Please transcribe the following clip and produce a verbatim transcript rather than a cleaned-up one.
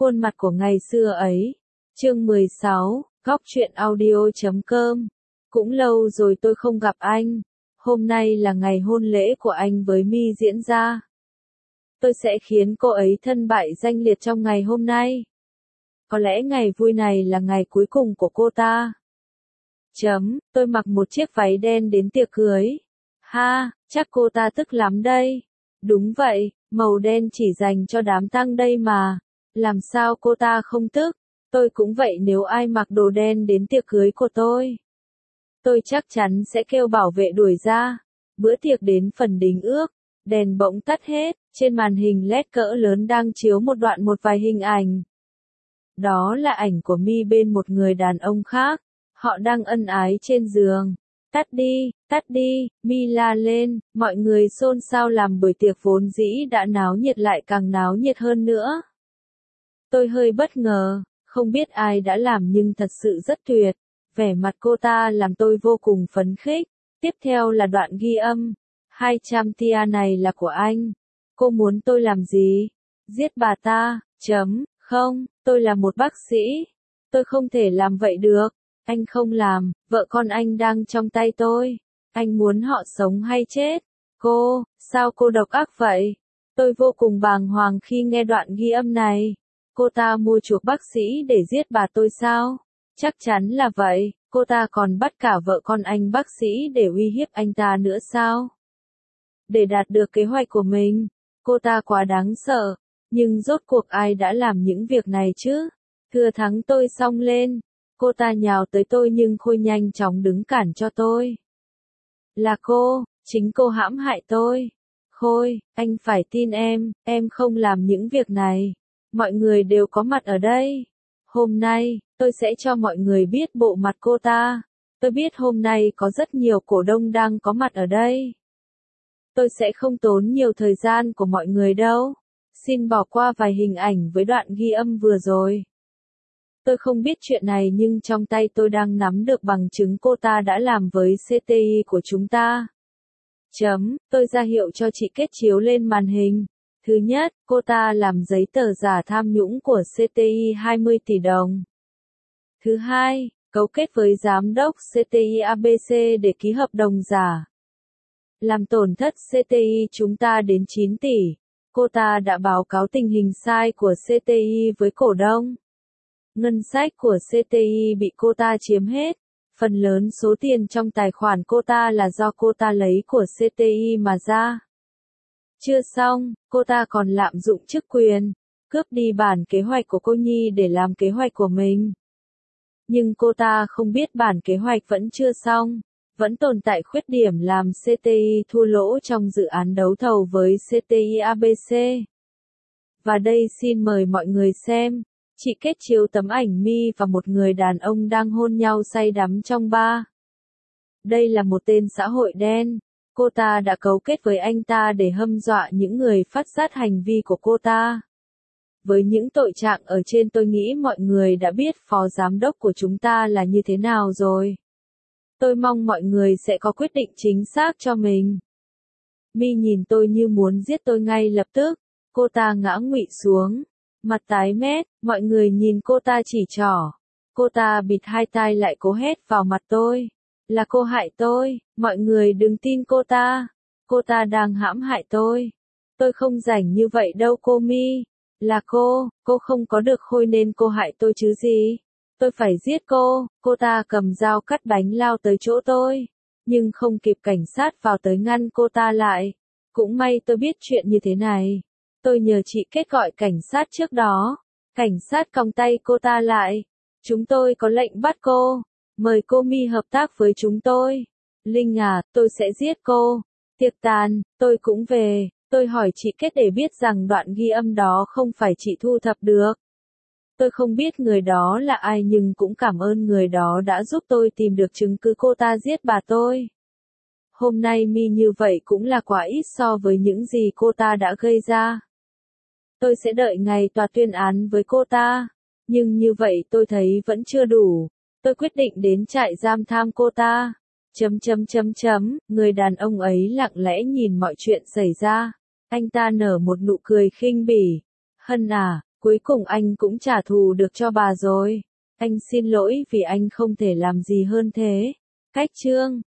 khuôn mặt của ngày xưa ấy. Chương mười sáu, góc truyện audio chấm com. Cũng lâu rồi tôi không gặp anh. Hôm nay là ngày hôn lễ của anh với My diễn ra. Tôi sẽ khiến cô ấy thân bại danh liệt trong ngày hôm nay. Có lẽ ngày vui này là ngày cuối cùng của cô ta. Chấm, tôi mặc một chiếc váy đen đến tiệc cưới. Ha, chắc cô ta tức lắm đây. Đúng vậy, màu đen chỉ dành cho đám tang đây mà. Làm sao cô ta không tức? Tôi cũng vậy nếu ai mặc đồ đen đến tiệc cưới của tôi. Tôi chắc chắn sẽ kêu bảo vệ đuổi ra. Bữa tiệc đến phần đính ước, đèn bỗng tắt hết, trên màn hình led cỡ lớn đang chiếu một đoạn một vài hình ảnh. Đó là ảnh của My bên một người đàn ông khác, họ đang ân ái trên giường. Tắt đi, tắt đi, My la lên, mọi người xôn xao làm buổi tiệc vốn dĩ đã náo nhiệt lại càng náo nhiệt hơn nữa. Tôi hơi bất ngờ, không biết ai đã làm nhưng thật sự rất tuyệt. Vẻ mặt cô ta làm tôi vô cùng phấn khích. Tiếp theo là đoạn ghi âm. hai trăm tia này là của anh. Cô muốn tôi làm gì? Giết bà ta, chấm, không, tôi là một bác sĩ. Tôi không thể làm vậy được. Anh không làm, vợ con anh đang trong tay tôi. Anh muốn họ sống hay chết? Cô, sao cô độc ác vậy? Tôi vô cùng bàng hoàng khi nghe đoạn ghi âm này. Cô ta mua chuộc bác sĩ để giết bà tôi sao? Chắc chắn là vậy, cô ta còn bắt cả vợ con anh bác sĩ để uy hiếp anh ta nữa sao? Để đạt được kế hoạch của mình, cô ta quá đáng sợ, nhưng rốt cuộc ai đã làm những việc này chứ? Thừa thắng tôi xông lên, cô ta nhào tới tôi nhưng Khôi nhanh chóng đứng cản cho tôi. Là cô, chính cô hãm hại tôi. Khôi, anh phải tin em, em không làm những việc này. Mọi người đều có mặt ở đây. Hôm nay, tôi sẽ cho mọi người biết bộ mặt cô ta. Tôi biết hôm nay có rất nhiều cổ đông đang có mặt ở đây. Tôi sẽ không tốn nhiều thời gian của mọi người đâu. Xin bỏ qua vài hình ảnh với đoạn ghi âm vừa rồi. Tôi không biết chuyện này nhưng trong tay tôi đang nắm được bằng chứng cô ta đã làm với xê tê i của chúng ta. Chấm, tôi ra hiệu cho chị Kết chiếu lên màn hình. Thứ nhất, cô ta làm giấy tờ giả tham nhũng của xê tê i hai mươi tỷ đồng. Thứ hai, cấu kết với giám đốc xê tê i a bê xê để ký hợp đồng giả. Làm tổn thất xê tê i chúng ta đến chín tỷ. Cô ta đã báo cáo tình hình sai của xê tê i với cổ đông. Ngân sách của xê tê i bị cô ta chiếm hết. Phần lớn số tiền trong tài khoản cô ta là do cô ta lấy của xê tê i mà ra. Chưa xong, cô ta còn lạm dụng chức quyền, cướp đi bản kế hoạch của cô Nhi để làm kế hoạch của mình. Nhưng cô ta không biết bản kế hoạch vẫn chưa xong, vẫn tồn tại khuyết điểm làm xê tê i thua lỗ trong dự án đấu thầu với xê tê i a bê xê. Và đây xin mời mọi người xem, chị Kết chiếu tấm ảnh My và một người đàn ông đang hôn nhau say đắm trong bar. Đây là một tên xã hội đen. Cô ta đã cấu kết với anh ta để hâm dọa những người phát giác hành vi của cô ta. Với những tội trạng ở trên tôi nghĩ mọi người đã biết phó giám đốc của chúng ta là như thế nào rồi. Tôi mong mọi người sẽ có quyết định chính xác cho mình. My nhìn tôi như muốn giết tôi ngay lập tức. Cô ta ngã ngụy xuống. Mặt tái mét, mọi người nhìn cô ta chỉ trỏ. Cô ta bịt hai tai lại cố hét vào mặt tôi. Là cô hại tôi, mọi người đừng tin cô ta. Cô ta đang hãm hại tôi. Tôi không rảnh như vậy đâu cô My. Là cô, cô không có được Khôi nên cô hại tôi chứ gì. Tôi phải giết cô. Cô ta cầm dao cắt bánh lao tới chỗ tôi. Nhưng không kịp cảnh sát vào tới ngăn cô ta lại. Cũng may tôi biết chuyện như thế này. Tôi nhờ chị Kết gọi cảnh sát trước đó. Cảnh sát còng tay cô ta lại. Chúng tôi có lệnh bắt cô. Mời cô My hợp tác với chúng tôi. Linh à, tôi sẽ giết cô. Tiệc tàn, tôi cũng về. Tôi hỏi chị Kết để biết rằng đoạn ghi âm đó không phải chị thu thập được. Tôi không biết người đó là ai nhưng cũng cảm ơn người đó đã giúp tôi tìm được chứng cứ cô ta giết bà tôi. Hôm nay My như vậy cũng là quá ít so với những gì cô ta đã gây ra. Tôi sẽ đợi ngày tòa tuyên án với cô ta. Nhưng như vậy tôi thấy vẫn chưa đủ. Tôi quyết định đến trại giam tham cô ta. Chấm chấm chấm chấm, người đàn ông ấy lặng lẽ nhìn mọi chuyện xảy ra. Anh ta nở một nụ cười khinh bỉ. Hân à, Cuối cùng anh cũng trả thù được cho bà rồi. Anh xin lỗi vì anh không thể làm gì hơn thế. Cách chương